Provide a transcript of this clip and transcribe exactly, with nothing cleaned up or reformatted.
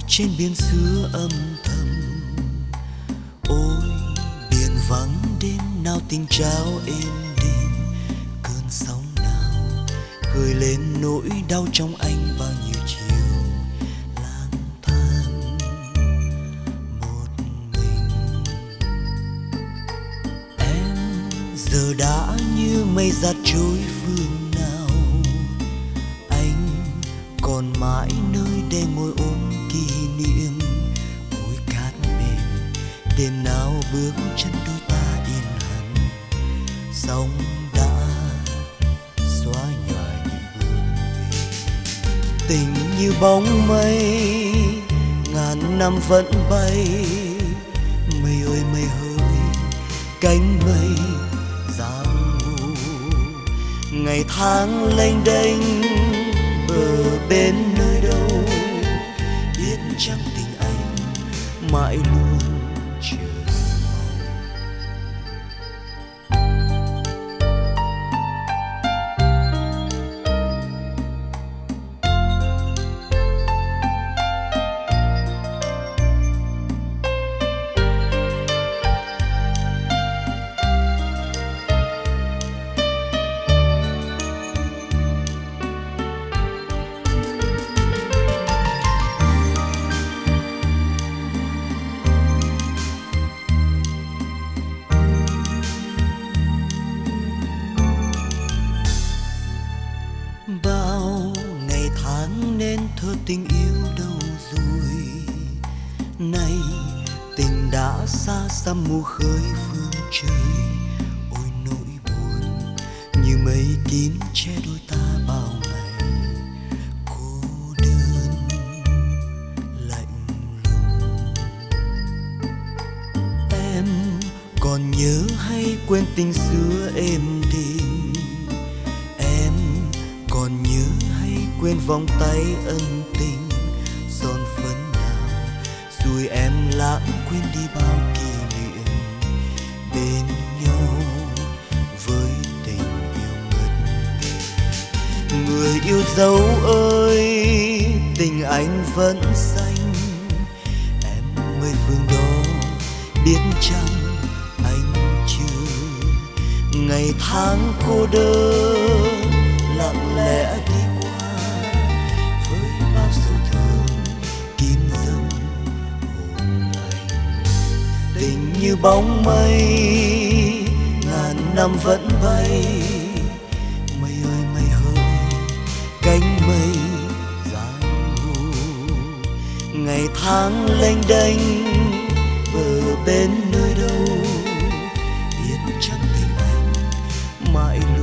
trên biển xưa âm thầm. Ôi biển vắng đêm nào tình trao êm đềm, cơn sóng nào khơi lên nỗi đau trong anh bao nhiêu chiều lang thang một mình. Em giờ đã như mây giạt trôi phương nào, anh còn mãi nơi đây môi ôm kỷ niệm. Ôi cát mềm đêm nào bước chân đôi ta yên hẳn, sóng đã xóa nhòa những bước đi. Tình như bóng mây ngàn năm vẫn bay, mây ơi mây hỡi cánh mây giang hồ. Ngày tháng lênh đênh bờ bên nơi đâu, biết chăng tình anh mãi luôn chờ mong. Bao ngày tháng nên thơ tình yêu đâu rồi, nay tình đã xa xăm mù khơi phương trời. Ôi nỗi buồn như mây kín che đôi ta bao ngày, cô đơn lạnh lùng. Em còn nhớ hay quên tình xưa êm đềm, em còn nhớ hay quên vòng tay ân tình. Giòn phấn nào rồi em lãng quên đi bao kỷ niệm bên nhau với tình yêu ngất ngây. Người yêu dấu ơi tình anh vẫn xanh, em ơi phương đó biết chăng anh chưa. Ngày tháng cô đơn lặng lẽ đi qua với bao sầu thương kín dâng hồn anh. Tình như bóng mây ngàn năm vẫn bay, mây ơi mây hỡi cánh mây giang hồ. Ngày tháng lênh đênh bờ bên nơi đâu, biết chăng tình anh mãi